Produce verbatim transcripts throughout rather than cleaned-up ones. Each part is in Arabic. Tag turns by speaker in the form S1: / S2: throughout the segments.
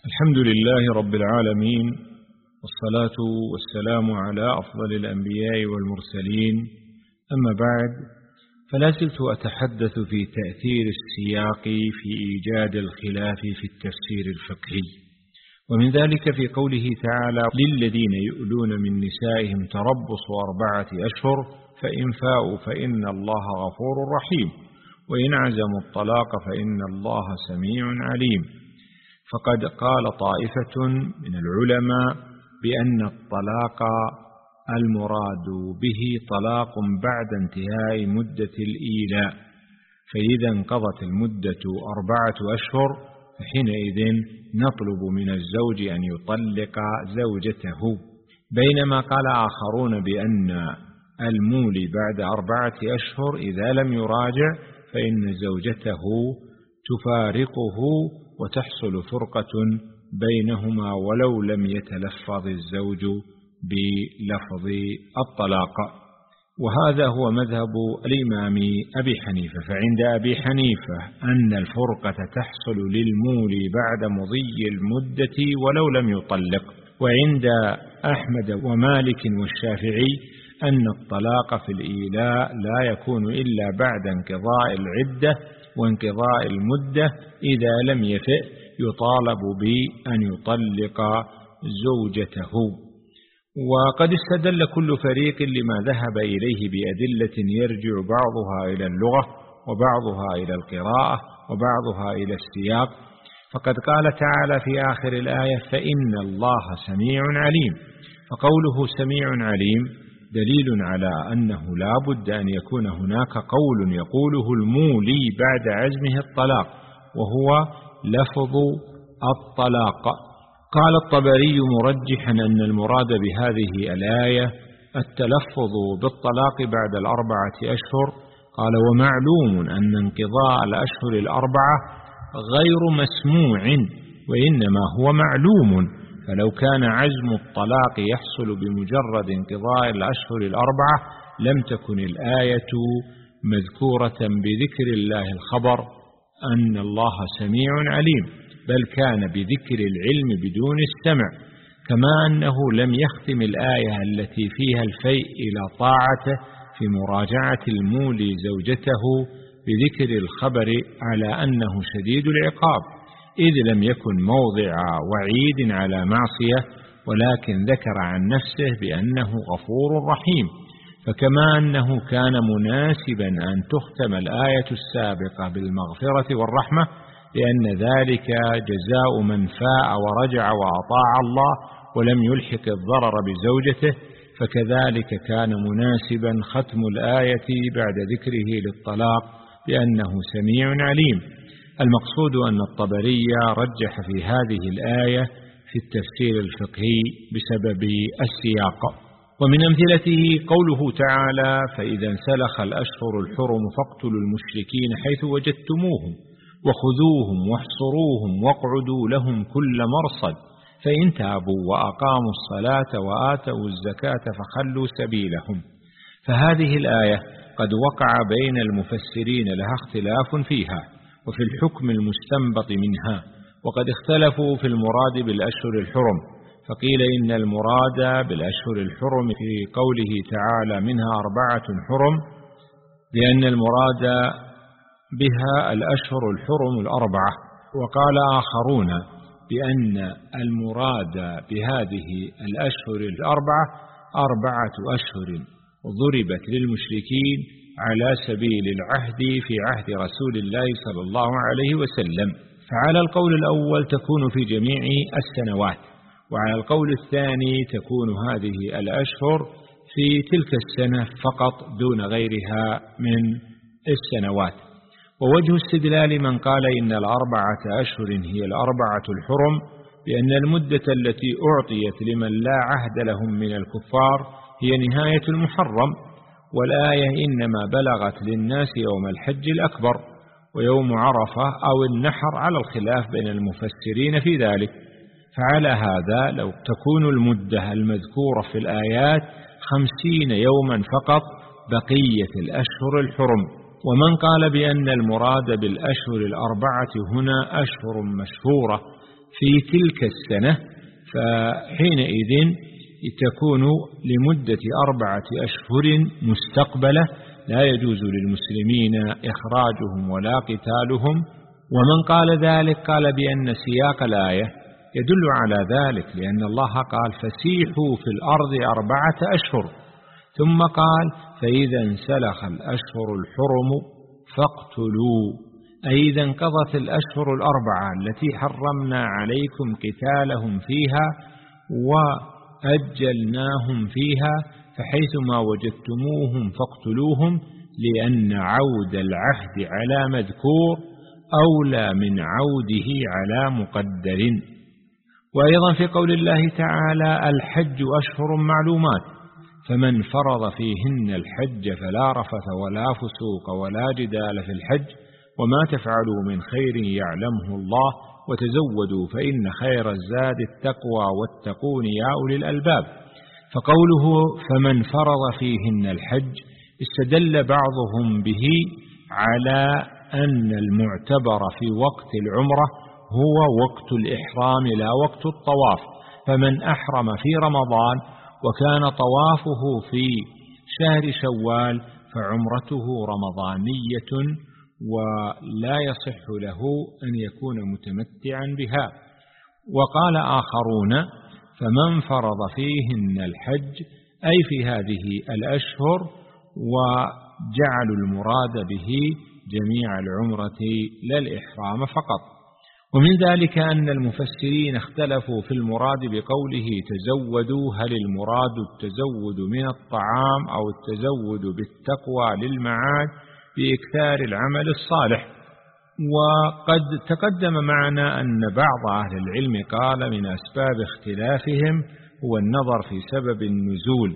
S1: الحمد لله رب العالمين، والصلاة والسلام على أفضل الأنبياء والمرسلين. أما بعد، فلا زلت أتحدث في تأثير السياق في إيجاد الخلاف في التفسير الفقهي، ومن ذلك في قوله تعالى: للذين يؤلون من نسائهم تربص أربعة أشهر فإن فاءوا فإن الله غفور رحيم وإن عزموا الطلاق فإن الله سميع عليم. فقد قال طائفة من العلماء بأن الطلاق المراد به طلاق بعد انتهاء مدة الإيلاء، فإذا انقضت المدة أربعة أشهر فحينئذ نطلب من الزوج أن يطلق زوجته، بينما قال آخرون بأن المولي بعد أربعة أشهر إذا لم يراجع فإن زوجته تفارقه وتحصل فرقة بينهما ولو لم يتلفظ الزوج بلفظ الطلاق. وهذا هو مذهب الإمام أبي حنيفة، فعند أبي حنيفة أن الفرقة تحصل للمولي بعد مضي المدة ولو لم يطلق، وعند أحمد ومالك والشافعي أن الطلاق في الإيلاء لا يكون إلا بعد انقضاء العدة وانقضاء المدة، إذا لم يفئ يطالب بأن يطلق زوجته. وقد استدل كل فريق لما ذهب إليه بأدلة يرجع بعضها إلى اللغة وبعضها إلى القراءة وبعضها إلى السياق. فقد قال تعالى في آخر الآية: فإن الله سميع عليم، فقوله سميع عليم دليل على أنه لا بد أن يكون هناك قول يقوله المولي بعد عزمه الطلاق، وهو لفظ الطلاق. قال الطبري مرجحا أن المراد بهذه الآية التلفظ بالطلاق بعد الأربعة أشهر. قال: ومعلوم أن انقضاء الأشهر الأربعة غير مسموع وإنما هو معلوم، فلو كان عزم الطلاق يحصل بمجرد انقضاء الأشهر الأربعة لم تكن الآية مذكورة بذكر الله الخبر أن الله سميع عليم، بل كان بذكر العلم بدون السمع، كما أنه لم يختم الآية التي فيها الفيء إلى طاعته في مراجعة المولي زوجته بذكر الخبر على أنه شديد العقاب، إذ لم يكن موضع وعيد على معصية، ولكن ذكر عن نفسه بأنه غفور رحيم. فكما أنه كان مناسبا أن تختم الآية السابقة بالمغفرة والرحمة لأن ذلك جزاء من فاء ورجع وأطاع الله ولم يلحق الضرر بزوجته، فكذلك كان مناسبا ختم الآية بعد ذكره للطلاق بأنه سميع عليم. المقصود أن الطبري رجح في هذه الآية في التفسير الفقهي بسبب السياق. ومن أمثلته قوله تعالى: فإذا انسلخ الأشهر الحرم فاقتلوا المشركين حيث وجدتموهم وخذوهم واحصروهم واقعدوا لهم كل مرصد فإن تابوا وأقاموا الصلاة وآتوا الزكاة فخلوا سبيلهم. فهذه الآية قد وقع بين المفسرين لها اختلاف فيها وفي الحكم المستنبط منها، وقد اختلفوا في المراد بالأشهر الحرم، فقيل إن المراد بالأشهر الحرم في قوله تعالى: منها أربعة حرم، لأن المراد بها الأشهر الحرم الأربعة. وقال آخرون بأن المراد بهذه الأشهر الأربعة أربعة أشهر ضربت للمشركين على سبيل العهد في عهد رسول الله صلى الله عليه وسلم. فعلى القول الأول تكون في جميع السنوات، وعلى القول الثاني تكون هذه الأشهر في تلك السنة فقط دون غيرها من السنوات. ووجه استدلال من قال إن الأربعة أشهر هي الأربعة الحرم بأن المدة التي أعطيت لمن لا عهد لهم من الكفار هي نهاية المحرم، والآية إنما بلغت للناس يوم الحج الأكبر ويوم عرفة أو النحر على الخلاف بين المفسرين في ذلك. فعلى هذا لو تكون المدة المذكورة في الآيات خمسين يوما فقط بقية الأشهر الحرم. ومن قال بأن المراد بالأشهر الأربعة هنا أشهر مشهورة في تلك السنة، فحينئذ تكون لمدة أربعة أشهر مستقبلة لا يجوز للمسلمين إخراجهم ولا قتالهم. ومن قال ذلك قال بأن سياق الآية يدل على ذلك، لأن الله قال فسيحوا في الأرض أربعة أشهر، ثم قال فإذا انسلخ الأشهر الحرم فاقتلوا، أي إذا انقضت الأشهر الأربعة التي حرمنا عليكم قتالهم فيها وأجلناهم فيها، فحيثما وجدتموهم فاقتلوهم، لأن عود العهد على مذكور أولى من عوده على مقدر. وأيضا في قول الله تعالى الحج أشهر معلومات، فمن فرض فيهن الحج فلا رفث ولا فسوق ولا جدال في الحج، وما تفعلوا من خير يعلمه الله، وتزودوا فإن خير الزاد التقوى واتقون يا أولي الألباب. فقوله فمن فرض فيهن الحج استدل بعضهم به على أن المعتبر في وقت العمرة هو وقت الإحرام لا وقت الطواف، فمن أحرم في رمضان وكان طوافه في شهر شوال فعمرته رمضانية ولا يصح له أن يكون متمتعا بها. وقال آخرون فمن فرض فيهن الحج أي في هذه الأشهر، وجعلوا المراد به جميع العمرة لا الإحرام فقط. ومن ذلك أن المفسرين اختلفوا في المراد بقوله تزودوا، هل المراد التزود من الطعام أو التزود بالتقوى للمعاد بإكثار العمل الصالح. وقد تقدم معنا أن بعض أهل العلم قال من أسباب اختلافهم هو النظر في سبب النزول،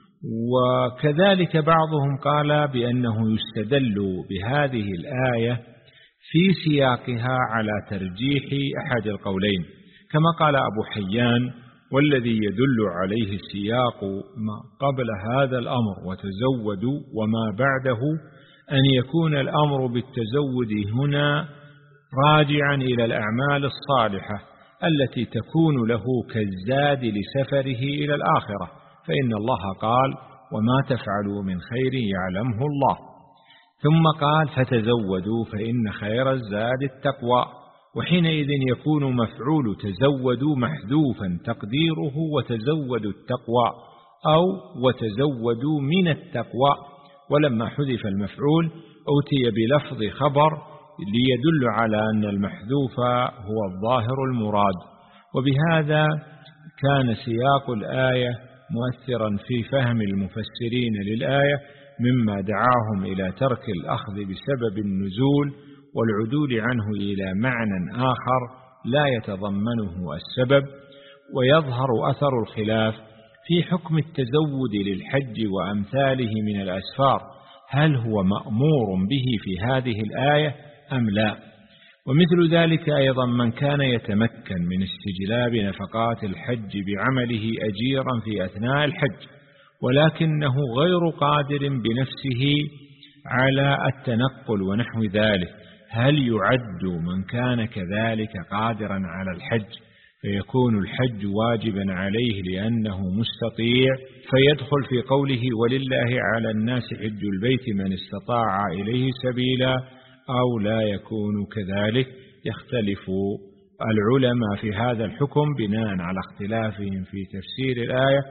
S1: وكذلك بعضهم قال بأنه يستدل بهذه الآية في سياقها على ترجيح أحد القولين، كما قال أبو حيان والذي يدل عليه السياق ما قبل هذا الأمر وتزودوا وما بعده أن يكون الأمر بالتزود هنا راجعا إلى الأعمال الصالحة التي تكون له كالزاد لسفره إلى الآخرة، فإن الله قال وما تفعلوا من خير يعلمه الله، ثم قال فتزودوا فإن خير الزاد التقوى، وحينئذ يكون مفعول تزودوا محذوفا تقديره وتزودوا التقوى أو وتزودوا من التقوى، ولما حذف المفعول أوتي بلفظ خبر ليدل على أن المحذوف هو الظاهر المراد. وبهذا كان سياق الآية مؤثرا في فهم المفسرين للآية، مما دعاهم إلى ترك الأخذ بسبب النزول والعدول عنه إلى معنى آخر لا يتضمنه السبب. ويظهر أثر الخلاف في حكم التزود للحج وأمثاله من الأسفار، هل هو مأمور به في هذه الآية أم لا؟ ومثل ذلك أيضا من كان يتمكن من استجلاب نفقات الحج بعمله أجيرا في أثناء الحج، ولكنه غير قادر بنفسه على التنقل ونحو ذلك، هل يعد من كان كذلك قادرا على الحج فيكون الحج واجبا عليه لأنه مستطيع، فيدخل في قوله ولله على الناس حج البيت من استطاع إليه سبيلا، أو لا يكون كذلك؟ يختلف العلماء في هذا الحكم بناء على اختلافهم في تفسير الآية،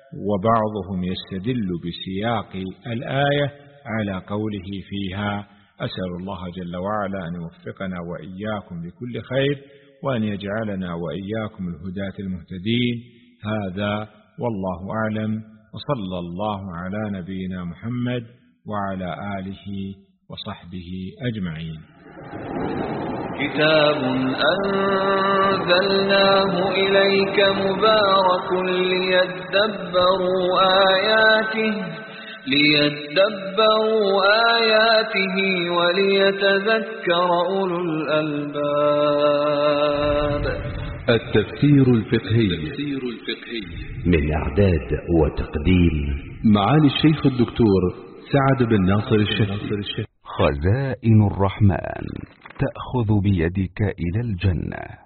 S1: وبعضهم يستدل بسياق الآية على قوله فيها. أسأل الله جل وعلا أن يوفقنا وإياكم لكل خير، وأن يجعلنا وإياكم الهداة المهتدين. هذا والله أعلم، وصلى الله على نبينا محمد وعلى آله وصحبه أجمعين.
S2: كتاب أنزلناه إليك مبارك ليدبروا آياته ليدبروا آياته وليتذكر أولو الألباب.
S3: التفسير الفقهي من إعداد وتقديم معالي الشيخ الدكتور سعد بن ناصر الشهري.
S4: خزائن الرحمن تأخذ بيدك إلى الجنة.